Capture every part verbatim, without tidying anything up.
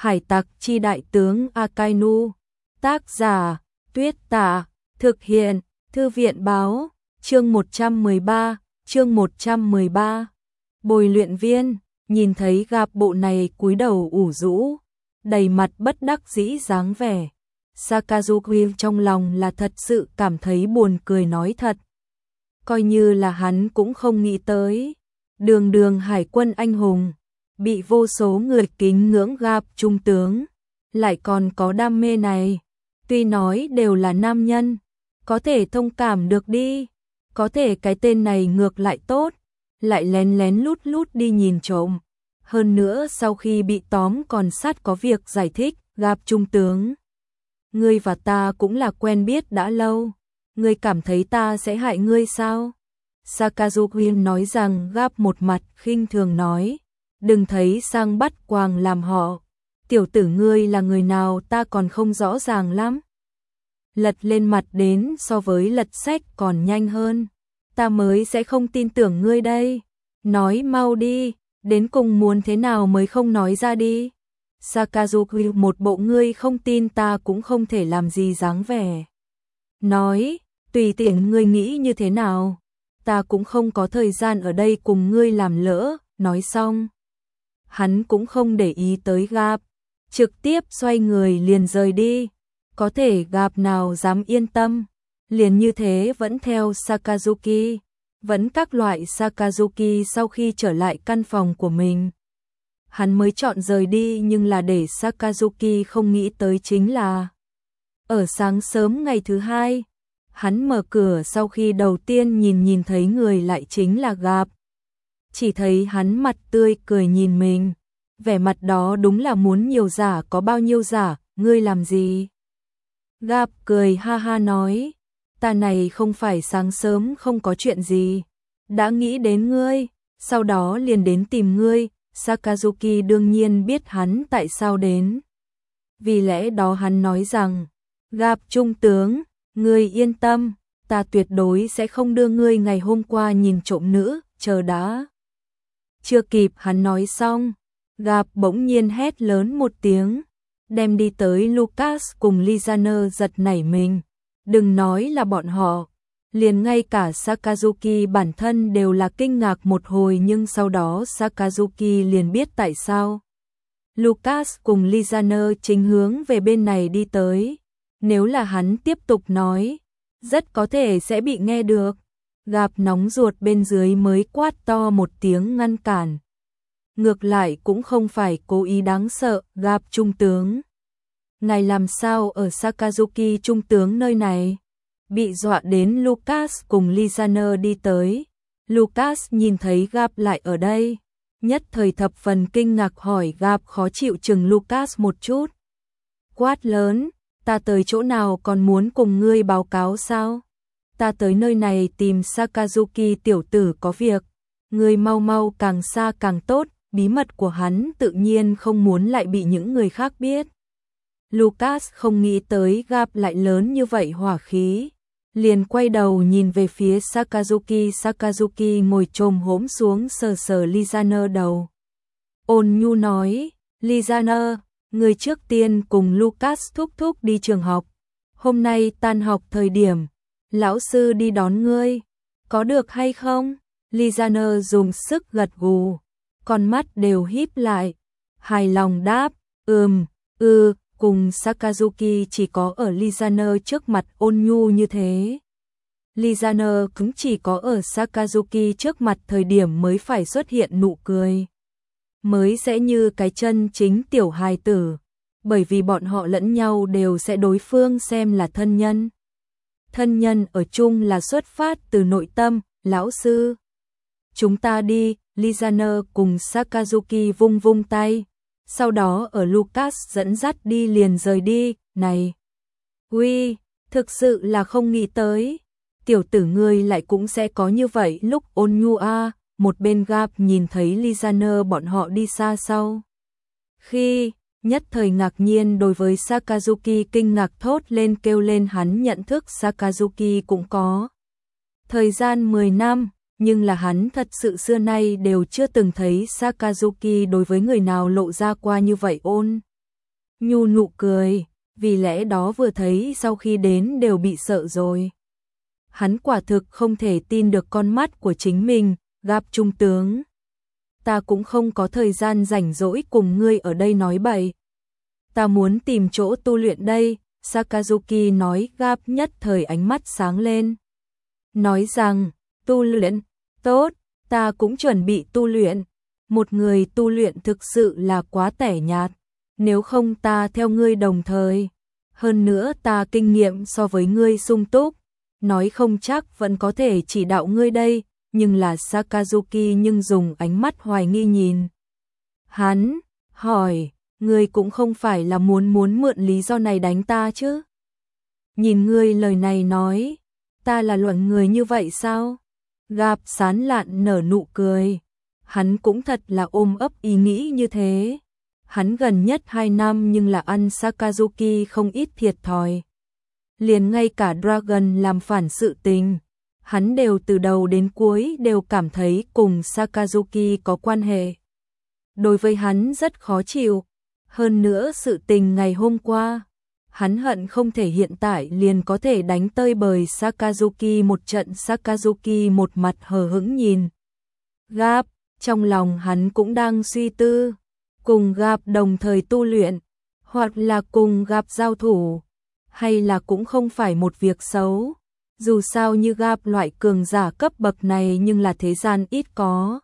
Hải tặc chi đại tướng Akainu. Tác giả, Tuyết Tả. Thực hiện, Thư viện báo. Chương một trăm mười ba, chương một trăm mười ba. Bồi luyện viên, nhìn thấy gặp bộ này cúi đầu ủ rũ, đầy mặt bất đắc dĩ dáng vẻ. Sakazuki trong lòng là thật sự cảm thấy buồn cười nói thật. Coi như là hắn cũng không nghĩ tới. Đường đường hải quân anh hùng, bị vô số người kính ngưỡng gặp trung tướng, lại còn có đam mê này. Tuy nói đều là nam nhân, có thể thông cảm được đi. Có thể cái tên này ngược lại tốt, lại lén lén lút lút đi nhìn trộm. Hơn nữa sau khi bị tóm còn sát có việc giải thích, gặp trung tướng. Ngươi và ta cũng là quen biết đã lâu, ngươi cảm thấy ta sẽ hại ngươi sao? Sakazuki nói rằng gáp một mặt khinh thường nói, đừng thấy sang bắt quàng làm họ. Tiểu tử ngươi là người nào ta còn không rõ ràng lắm. Lật lên mặt đến so với lật sách còn nhanh hơn. Ta mới sẽ không tin tưởng ngươi đây. Nói mau đi, đến cùng muốn thế nào mới không nói ra đi. Sakazuki một bộ ngươi không tin ta cũng không thể làm gì dáng vẻ. Nói, tùy tiện ngươi nghĩ như thế nào. Ta cũng không có thời gian ở đây cùng ngươi làm lỡ. Nói xong, hắn cũng không để ý tới Gap, trực tiếp xoay người liền rời đi. Có thể Gap nào dám yên tâm, liền như thế vẫn theo Sakazuki, vẫn các loại Sakazuki. Sau khi trở lại căn phòng của mình, hắn mới chọn rời đi, nhưng là để Sakazuki không nghĩ tới chính là ở sáng sớm ngày thứ hai, hắn mở cửa sau khi đầu tiên nhìn nhìn thấy người lại chính là Gap. Chỉ thấy hắn mặt tươi cười nhìn mình, vẻ mặt đó đúng là muốn nhiều giả có bao nhiêu giả. Ngươi làm gì? Gap cười ha ha nói, ta này không phải sáng sớm không có chuyện gì, đã nghĩ đến ngươi, sau đó liền đến tìm ngươi. Sakazuki đương nhiên biết hắn tại sao đến, vì lẽ đó hắn nói rằng, Gap trung tướng, ngươi yên tâm, ta tuyệt đối sẽ không đưa ngươi ngày hôm qua nhìn trộm nữ. Chờ đã. Chưa kịp hắn nói xong, Gap bỗng nhiên hét lớn một tiếng, đem đi tới Lucas cùng Lizaner giật nảy mình. Đừng nói là bọn họ, liền ngay cả Sakazuki bản thân đều là kinh ngạc một hồi, nhưng sau đó Sakazuki liền biết tại sao. Lucas cùng Lizaner chính hướng về bên này đi tới. Nếu là hắn tiếp tục nói, rất có thể sẽ bị nghe được. Gap nóng ruột bên dưới mới quát to một tiếng ngăn cản. Ngược lại cũng không phải cố ý đáng sợ. Gap trung tướng, ngài làm sao ở Sakazuki trung tướng nơi này? Bị dọa đến Lucas cùng Lizaner đi tới. Lucas nhìn thấy Gap lại ở đây, nhất thời thập phần kinh ngạc hỏi Gap, khó chịu chừng Lucas một chút. Quát lớn, ta tới chỗ nào còn muốn cùng ngươi báo cáo sao? Ta tới nơi này tìm Sakazuki tiểu tử có việc, ngươi mau mau càng xa càng tốt. Bí mật của hắn tự nhiên không muốn lại bị những người khác biết. Lucas không nghĩ tới Gap lại lớn như vậy hỏa khí, liền quay đầu nhìn về phía Sakazuki. Sakazuki ngồi chồm hổm xuống sờ sờ Lizaner đầu, ôn nhu nói, Lizaner, người trước tiên cùng Lucas thúc thúc đi trường học, hôm nay tan học thời điểm lão sư đi đón ngươi, có được hay không? Lizaner dùng sức gật gù, con mắt đều híp lại, hài lòng đáp, ừm, ư, cùng Sakazuki chỉ có ở Lizaner trước mặt ôn nhu như thế. Lizaner cũng chỉ có ở Sakazuki trước mặt thời điểm mới phải xuất hiện nụ cười, mới sẽ như cái chân chính tiểu hài tử, bởi vì bọn họ lẫn nhau đều sẽ đối phương xem là thân nhân. Thân nhân ở chung là xuất phát từ nội tâm. Lão sư, chúng ta đi. Lizaner cùng Sakazuki vung vung tay, sau đó ở Lucas dẫn dắt đi liền rời đi. Này, uy, thực sự là không nghĩ tới, tiểu tử ngươi lại cũng sẽ có như vậy lúc ôn nhu a. Một bên Gap nhìn thấy Lizaner bọn họ đi xa sau, khi nhất thời ngạc nhiên đối với Sakazuki kinh ngạc thốt lên kêu lên. Hắn nhận thức Sakazuki cũng có thời gian mười năm, nhưng là hắn thật sự xưa nay đều chưa từng thấy Sakazuki đối với người nào lộ ra qua như vậy ôn nhu nụ cười, vì lẽ đó vừa thấy sau khi đến đều bị sợ rồi. Hắn quả thực không thể tin được con mắt của chính mình, Gặp trung tướng. Ta cũng không có thời gian rảnh rỗi cùng ngươi ở đây nói bậy. Ta muốn tìm chỗ tu luyện đây, Sakazuki nói. Gặp nhất thời ánh mắt sáng lên. Nói rằng, tu luyện, tốt, ta cũng chuẩn bị tu luyện. Một người tu luyện thực sự là quá tẻ nhạt, nếu không ta theo ngươi đồng thời. Hơn nữa ta kinh nghiệm so với ngươi sung túc, nói không chắc vẫn có thể chỉ đạo ngươi đây, nhưng là Sakazuki nhưng dùng ánh mắt hoài nghi nhìn. Hắn, hỏi, ngươi cũng không phải là muốn muốn mượn lý do này đánh ta chứ? Nhìn ngươi lời này nói, ta là luận người như vậy sao? Gặp sán lạn nở nụ cười, hắn cũng thật là ôm ấp ý nghĩ như thế. Hắn gần nhất hai năm nhưng là ăn Sakazuki không ít thiệt thòi. Liền ngay cả Dragon làm phản sự tình, hắn đều từ đầu đến cuối đều cảm thấy cùng Sakazuki có quan hệ. Đối với hắn rất khó chịu, hơn nữa sự tình ngày hôm qua, hắn hận không thể hiện tại liền có thể đánh tơi bời Sakazuki một trận. Sakazuki một mặt hờ hững nhìn Gặp, trong lòng hắn cũng đang suy tư, cùng Gặp đồng thời tu luyện, hoặc là cùng Gặp giao thủ, hay là cũng không phải một việc xấu. Dù sao như Gặp loại cường giả cấp bậc này nhưng là thế gian ít có.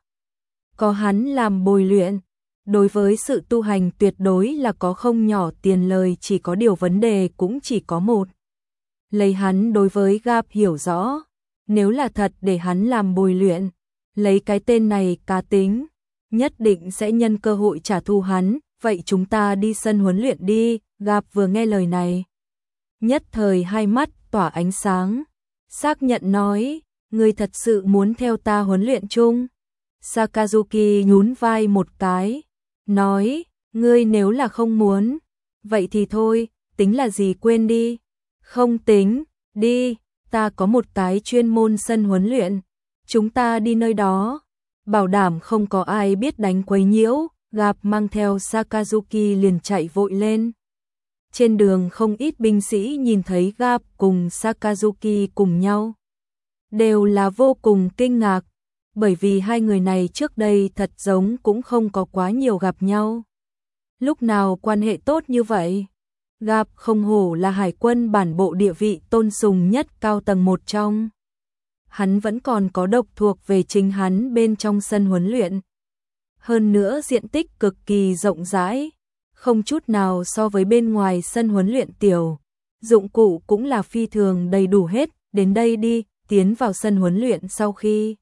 Có hắn làm bồi luyện, đối với sự tu hành tuyệt đối là có không nhỏ tiền lời, chỉ có điều vấn đề cũng chỉ có một. Lấy hắn đối với Gặp hiểu rõ, nếu là thật để hắn làm bồi luyện, lấy cái tên này cá tính, nhất định sẽ nhân cơ hội trả thù hắn. Vậy chúng ta đi sân huấn luyện đi. Gặp vừa nghe lời này, nhất thời hai mắt tỏa ánh sáng, xác nhận nói, ngươi thật sự muốn theo ta huấn luyện chung? Sakazuki nhún vai một cái, nói, ngươi nếu là không muốn, vậy thì thôi, tính là gì quên đi. Không tính, đi, ta có một cái chuyên môn sân huấn luyện, chúng ta đi nơi đó, bảo đảm không có ai biết đánh quấy nhiễu. Gặp mang theo Sakazuki liền chạy vội lên. Trên đường không ít binh sĩ nhìn thấy Gặp cùng Sakazuki cùng nhau, đều là vô cùng kinh ngạc, bởi vì hai người này trước đây thật giống cũng không có quá nhiều gặp nhau. Lúc nào quan hệ tốt như vậy? Gặp không hổ là hải quân bản bộ địa vị tôn sùng nhất cao tầng một trong. Hắn vẫn còn có độc thuộc về chính hắn bên trong sân huấn luyện. Hơn nữa diện tích cực kỳ rộng rãi, không chút nào so với bên ngoài sân huấn luyện tiểu. Dụng cụ cũng là phi thường đầy đủ hết. Đến đây đi. Tiến vào sân huấn luyện sau khi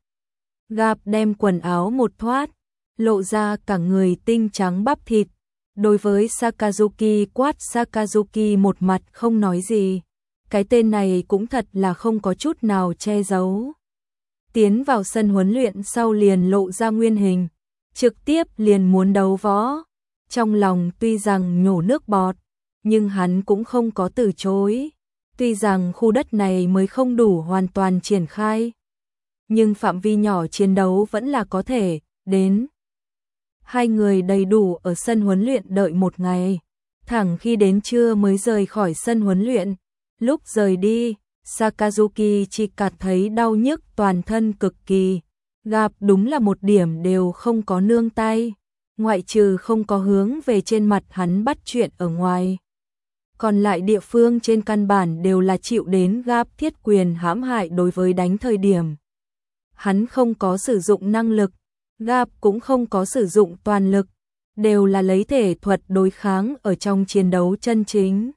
Gặp đem quần áo một thoát, lộ ra cả người tinh trắng bắp thịt. Đối với Sakazuki quát. Sakazuki một mặt không nói gì. Cái tên này cũng thật là không có chút nào che giấu. Tiến vào sân huấn luyện sau liền lộ ra nguyên hình, trực tiếp liền muốn đấu võ. Trong lòng tuy rằng nhổ nước bọt, nhưng hắn cũng không có từ chối. Tuy rằng khu đất này mới không đủ hoàn toàn triển khai, nhưng phạm vi nhỏ chiến đấu vẫn là có thể đến. Hai người đầy đủ ở sân huấn luyện đợi một ngày, thẳng khi đến trưa mới rời khỏi sân huấn luyện. Lúc rời đi, Sakazuki chỉ cảm thấy đau nhức toàn thân cực kỳ. Gặp đúng là một điểm đều không có nương tay, ngoại trừ không có hướng về trên mặt hắn bắt chuyện ở ngoài. Còn lại địa phương trên căn bản đều là chịu đến Gặp thiết quyền hãm hại. Đối với đánh thời điểm, hắn không có sử dụng năng lực, Gặp cũng không có sử dụng toàn lực, đều là lấy thể thuật đối kháng ở trong chiến đấu chân chính.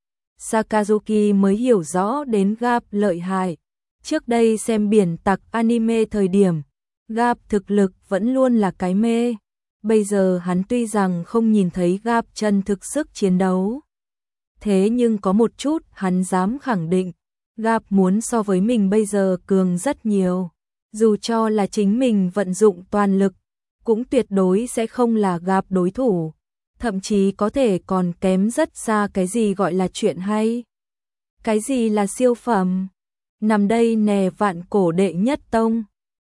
Sakazuki mới hiểu rõ đến Gặp lợi hại. Trước đây xem biển tặc anime thời điểm, Gặp thực lực vẫn luôn là cái mê. Bây giờ hắn tuy rằng không nhìn thấy Gặp chân thực sức chiến đấu, thế nhưng có một chút hắn dám khẳng định, Gặp muốn so với mình bây giờ cường rất nhiều. Dù cho là chính mình vận dụng toàn lực, cũng tuyệt đối sẽ không là Gặp đối thủ. Thậm chí có thể còn kém rất xa. Cái gì gọi là chuyện hay? Cái gì là siêu phẩm? Nằm đây nè vạn cổ đệ nhất tông.